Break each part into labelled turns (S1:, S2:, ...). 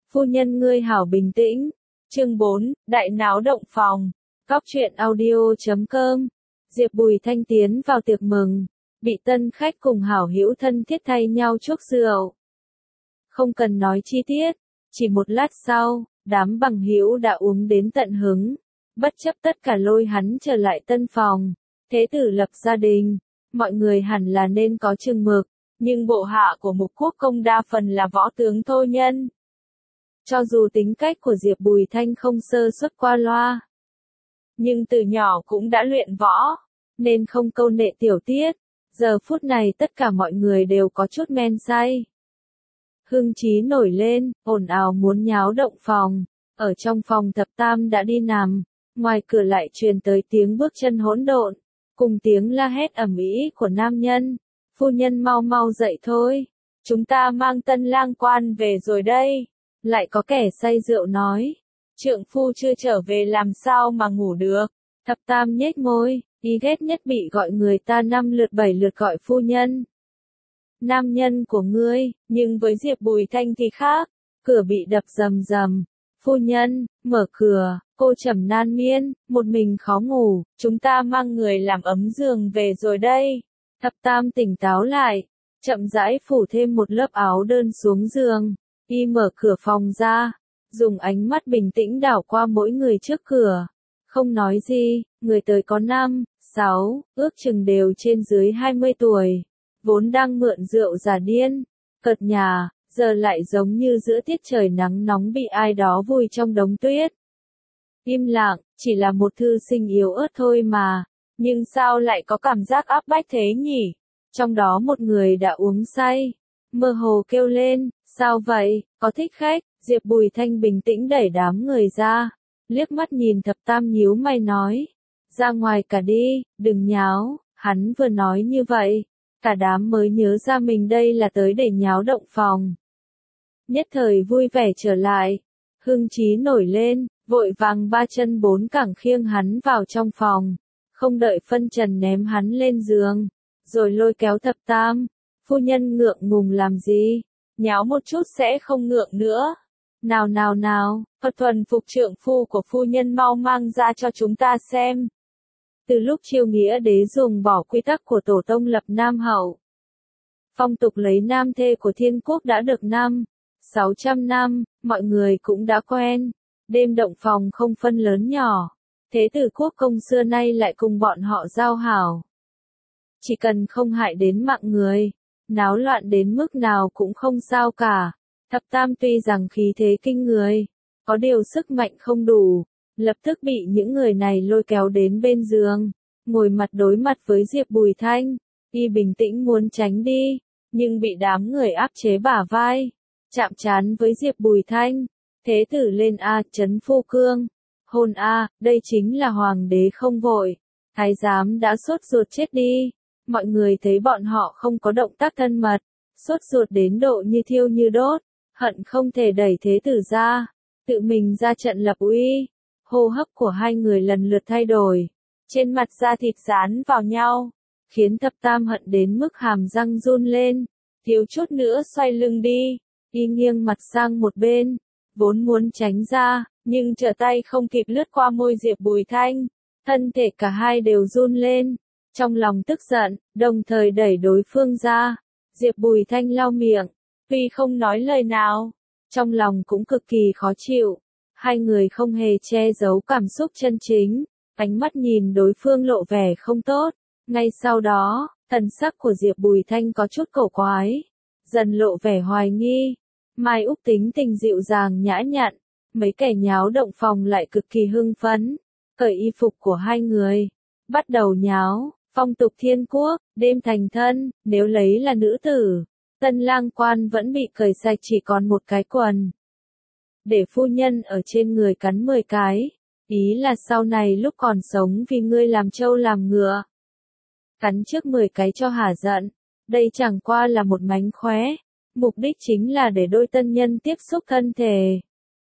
S1: Phu nhân ngươi hảo bình tĩnh. Chương 4, đại náo động phòng. Góc truyện audio.com. Diệp Bùi Thanh tiến vào tiệc mừng, bị tân khách cùng hảo hữu thân thiết thay nhau chúc rượu. Không cần nói chi tiết, chỉ một lát sau, đám bằng hữu đã uống đến tận hứng, bất chấp tất cả lôi hắn trở lại tân phòng. Thế tử lập gia đình, mọi người hẳn là nên có chừng mực, nhưng bộ hạ của Mục Quốc Công đa phần là võ tướng thô nhân. Cho dù tính cách của Diệp Bùi Thanh không sơ suất qua loa, nhưng từ nhỏ cũng đã luyện võ, nên không câu nệ tiểu tiết. Giờ phút này tất cả mọi người đều có chút men say. Hưng trí nổi lên, ồn ào muốn nháo động phòng. Ở trong phòng Thập Tam đã đi nằm, ngoài cửa lại truyền tới tiếng bước chân hỗn độn, cùng tiếng la hét ầm ĩ của nam nhân. Phu nhân mau mau dậy thôi, chúng ta mang tân lang quan về rồi đây. Lại có kẻ say rượu nói, trượng phu chưa trở về làm sao mà ngủ được. Thập Tam nhếch môi, ý ghét nhất bị gọi người ta 5 lượt 7 lượt gọi phu nhân. Nam nhân của ngươi, nhưng với Diệp Bùi Thanh thì khác. Cửa bị đập rầm rầm. Phu nhân, mở cửa, cô trầm nan miên, một mình khó ngủ, chúng ta mang người làm ấm giường về rồi đây. Thập Tam tỉnh táo lại, chậm rãi phủ thêm một lớp áo đơn xuống giường. Y mở cửa phòng ra, dùng ánh mắt bình tĩnh đảo qua mỗi người trước cửa. Không nói gì, người tới có 5, 6, ước chừng đều trên dưới 20 tuổi. Vốn đang mượn rượu giả điên, cợt nhà, giờ lại giống như giữa tiết trời nắng nóng bị ai đó vùi trong đống tuyết. Im lặng, chỉ là một thư sinh yếu ớt thôi mà, nhưng sao lại có cảm giác áp bách thế nhỉ? Trong đó một người đã uống say, mơ hồ kêu lên, sao vậy, có thích khách? Diệp Bùi Thanh bình tĩnh đẩy đám người ra, liếc mắt nhìn Thập Tam nhíu mày nói, ra ngoài cả đi, đừng nháo. Hắn vừa nói như vậy, cả đám mới nhớ ra mình đây là tới để nháo động phòng. Nhất thời vui vẻ trở lại, hưng trí nổi lên, vội vàng 3 chân 4 cẳng khiêng hắn vào trong phòng, không đợi phân trần ném hắn lên giường, rồi lôi kéo Thập Tam. Phu nhân ngượng ngùng làm gì, nháo một chút sẽ không ngượng nữa. Nào nào nào, Phật thuần phục trượng phu của phu nhân mau mang ra cho chúng ta xem. Từ lúc Chiêu Nghĩa Đế dùng bỏ quy tắc của tổ tông lập nam hậu, phong tục lấy nam thê của Thiên Quốc đã được 600 năm, mọi người cũng đã quen. Đêm động phòng không phân lớn nhỏ, Thế tử Quốc Công xưa nay lại cùng bọn họ giao hảo. Chỉ cần không hại đến mạng người, náo loạn đến mức nào cũng không sao cả. Thập Tam tuy rằng khí thế kinh người, có điều sức mạnh không đủ, lập tức bị những người này lôi kéo đến bên giường, ngồi mặt đối mặt với Diệp Bùi Thanh. Y bình tĩnh muốn tránh đi, nhưng bị đám người áp chế bả vai, chạm trán với Diệp Bùi Thanh. Thế tử lên a, trấn phu cương, hôn a, đây chính là hoàng đế không vội. Thái giám đã sốt ruột chết đi. Mọi người thấy bọn họ không có động tác thân mật, sốt ruột đến độ như thiêu như đốt, hận không thể đẩy thế tử ra, tự mình ra trận lập uy. Hô hấp của hai người lần lượt thay đổi, trên mặt da thịt dán vào nhau, khiến Thập Tam hận đến mức hàm răng run lên, thiếu chút nữa xoay lưng đi. Y nghiêng mặt sang một bên, vốn muốn tránh ra, nhưng trở tay không kịp lướt qua môi Diệp Bùi Thanh, thân thể cả hai đều run lên, trong lòng tức giận, đồng thời đẩy đối phương ra. Diệp Bùi Thanh lau miệng, tuy không nói lời nào, trong lòng cũng cực kỳ khó chịu. Hai người không hề che giấu cảm xúc chân chính, ánh mắt nhìn đối phương lộ vẻ không tốt. Ngay sau đó, thần sắc của Diệp Bùi Thanh có chút cổ quái, dần lộ vẻ hoài nghi. Mai Úc tính tình dịu dàng nhã nhặn, mấy kẻ nháo động phòng lại cực kỳ hưng phấn, cởi y phục của hai người, bắt đầu nháo. Phong tục Thiên Quốc, đêm thành thân, nếu lấy là nữ tử, tân lang quan vẫn bị cởi sạch chỉ còn một cái quần, để phu nhân ở trên người cắn 10 cái, ý là sau này lúc còn sống vì ngươi làm trâu làm ngựa. Cắn trước 10 cái cho hả giận, đây chẳng qua là một mánh khóe, mục đích chính là để đôi tân nhân tiếp xúc thân thể.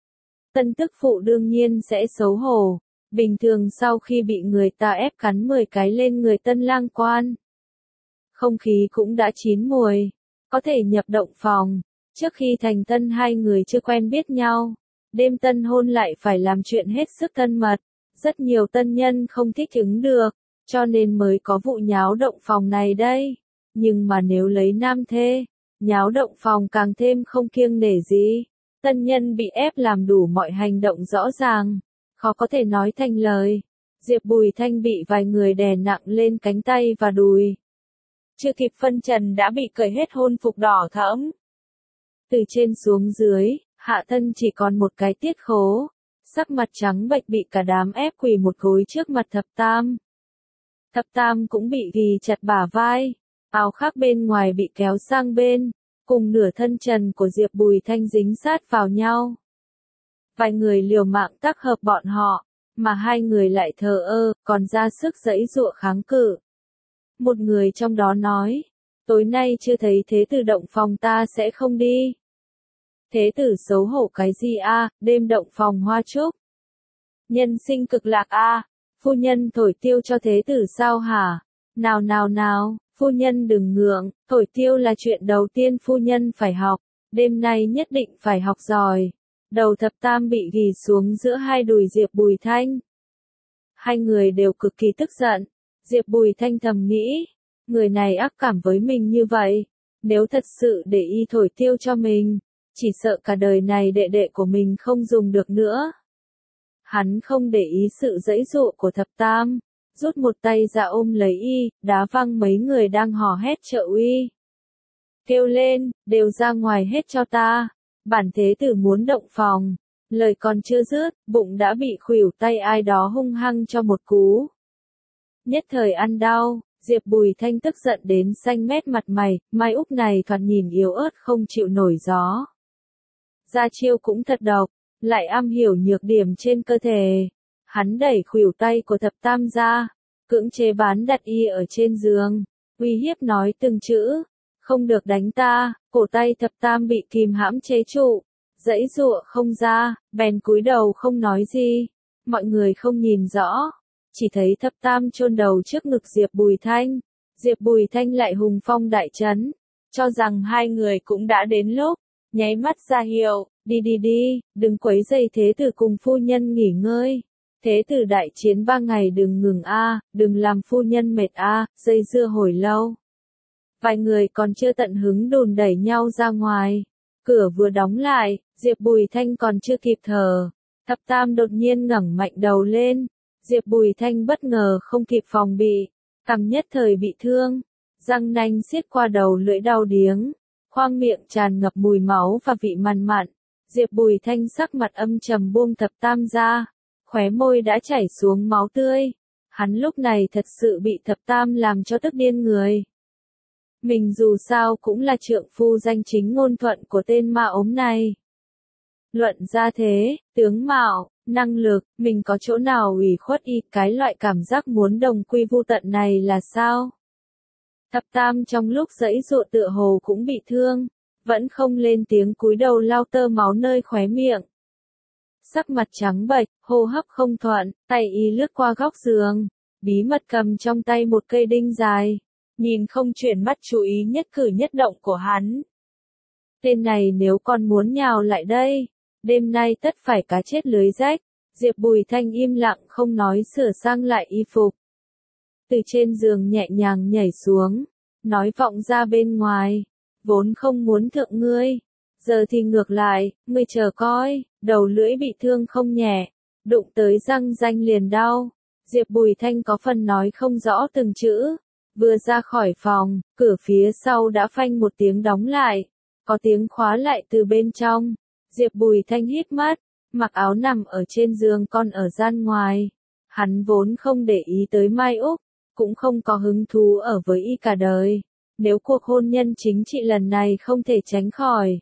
S1: Tân tức phụ đương nhiên sẽ xấu hổ, bình thường sau khi bị người ta ép cắn 10 cái lên người tân lang quan. Không khí cũng đã chín mùi, có thể nhập động phòng, Trước khi thành thân hai người chưa quen biết nhau, đêm tân hôn lại phải làm chuyện hết sức thân mật. Rất nhiều tân nhân không thích ứng được, cho nên mới có vụ nháo động phòng này đây. Nhưng mà nếu lấy nam thê, nháo động phòng càng thêm không kiêng nể gì. Tân nhân bị ép làm đủ mọi hành động rõ ràng, khó có thể nói thành lời. Diệp Bùi Thanh bị vài người đè nặng lên cánh tay và đùi. Chưa kịp phân trần đã bị cởi hết hôn phục đỏ thẫm. Từ trên xuống dưới, hạ thân chỉ còn một cái tiết khố. Sắc mặt trắng bệch bị cả đám ép quỳ một gối trước mặt thập tam. Thập tam cũng bị ghì chặt bả vai, áo khác bên ngoài bị kéo sang bên, cùng nửa thân trần của Diệp Bùi Thanh dính sát vào nhau. Vài người liều mạng tác hợp bọn họ, mà hai người lại thờ ơ, còn ra sức giãy giụa kháng cự. Một người trong đó nói, tối nay chưa thấy thế tử động phòng ta sẽ không đi. Thế tử xấu hổ cái gì a, đêm động phòng hoa trúc. Nhân sinh cực lạc a, phu nhân thổi tiêu cho thế tử sao hả? Nào nào nào, phu nhân đừng ngượng, thổi tiêu là chuyện đầu tiên phu nhân phải học, đêm nay nhất định phải học giỏi. Đầu thập tam bị ghì xuống giữa hai đùi Diệp Bùi Thanh. Hai người đều cực kỳ tức giận, Diệp Bùi Thanh thầm nghĩ, người này ác cảm với mình như vậy, nếu thật sự để y thổi tiêu cho mình, chỉ sợ cả đời này đệ đệ của mình không dùng được nữa. Hắn không để ý sự giãy giụa của thập tam, rút một tay ra ôm lấy y, đá văng mấy người đang hò hét trợ uy. Kêu lên, đều ra ngoài hết cho ta, bản thế tử muốn động phòng. Lời còn chưa dứt, bụng đã bị khuỷu tay ai đó hung hăng cho một cú. Nhất thời ăn đau, Diệp Bùi Thanh tức giận đến xanh mét mặt mày, Mai Úc này thoạt nhìn yếu ớt không chịu nổi gió. Ra chiêu cũng thật độc, lại am hiểu nhược điểm trên cơ thể. Hắn đẩy khuỷu tay của thập tam ra, cưỡng chế bán đặt y ở trên giường, uy hiếp nói từng chữ, không được đánh ta. Cổ tay thập tam bị kìm hãm chế trụ, giãy giụa không ra, bèn cúi đầu không nói gì. Mọi người không nhìn rõ, chỉ thấy thập tam chôn đầu trước ngực Diệp Bùi Thanh. Diệp Bùi Thanh lại hùng phong đại trấn, cho rằng hai người cũng đã đến lúc, nháy mắt ra hiệu, đi đi đi, đừng quấy rầy thế tử cùng phu nhân nghỉ ngơi. Thế tử đại chiến 3 ngày đừng ngừng a, đừng làm phu nhân mệt a, dây dưa hồi lâu. Vài người còn chưa tận hứng đùn đẩy nhau ra ngoài. Cửa vừa đóng lại, Diệp Bùi Thanh còn chưa kịp thở. Thập tam đột nhiên ngẩng mạnh đầu lên. Diệp Bùi Thanh bất ngờ không kịp phòng bị. Cằm nhất thời bị thương. Răng nanh xiết qua đầu lưỡi đau điếng. Khoang miệng tràn ngập mùi máu và vị mặn mặn. Diệp Bùi Thanh sắc mặt âm trầm buông thập tam ra. Khóe môi đã chảy xuống máu tươi. Hắn lúc này thật sự bị thập tam làm cho tức điên người. Mình dù sao cũng là trượng phu danh chính ngôn thuận của tên ma ốm này. Luận ra thế, tướng mạo, năng lực, mình có chỗ nào ủy khuất y, cái loại cảm giác muốn đồng quy vu tận này là sao? Thập tam trong lúc giãy giụa tựa hồ cũng bị thương, vẫn không lên tiếng cúi đầu lau tơ máu nơi khóe miệng. Sắc mặt trắng bệch, hô hấp không thuận, tay y lướt qua góc giường, bí mật cầm trong tay một cây đinh dài. Nhìn không chuyển mắt chú ý nhất cử nhất động của hắn. Tên này nếu còn muốn nhào lại đây, đêm nay tất phải cá chết lưới rách. Diệp Bùi Thanh im lặng không nói sửa sang lại y phục. Từ trên giường nhẹ nhàng nhảy xuống, nói vọng ra bên ngoài, vốn không muốn thượng ngươi, giờ thì ngược lại, ngươi chờ coi, đầu lưỡi bị thương không nhẹ, đụng tới răng ranh liền đau. Diệp Bùi Thanh có phần nói không rõ từng chữ. Vừa ra khỏi phòng, cửa phía sau đã phanh một tiếng đóng lại, có tiếng khóa lại từ bên trong. Diệp Bùi Thanh hít mắt, mặc áo nằm ở trên giường con ở gian ngoài. Hắn vốn không để ý tới Mai Úc, cũng không có hứng thú ở với y cả đời. Nếu cuộc hôn nhân chính trị lần này không thể tránh khỏi,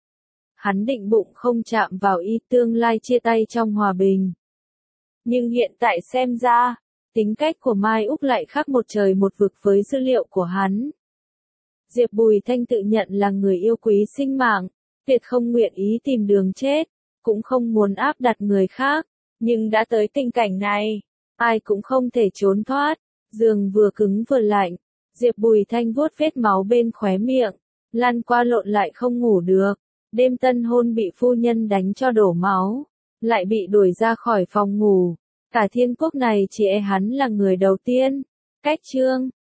S1: hắn định bụng không chạm vào y, tương lai chia tay trong hòa bình. Nhưng hiện tại xem ra, tính cách của Mai Úc lại khác một trời một vực với dữ liệu của hắn. Diệp Bùi Thanh tự nhận là người yêu quý sinh mạng, tuyệt không nguyện ý tìm đường chết, cũng không muốn áp đặt người khác, nhưng đã tới tình cảnh này, ai cũng không thể trốn thoát. Giường vừa cứng vừa lạnh, Diệp Bùi Thanh vuốt vết máu bên khóe miệng, Lăn qua lộn lại không ngủ được. Đêm tân hôn bị phu nhân đánh cho đổ máu, lại bị đuổi ra khỏi phòng ngủ. Cả thiên quốc này chỉ e hắn là người đầu tiên. Cách chương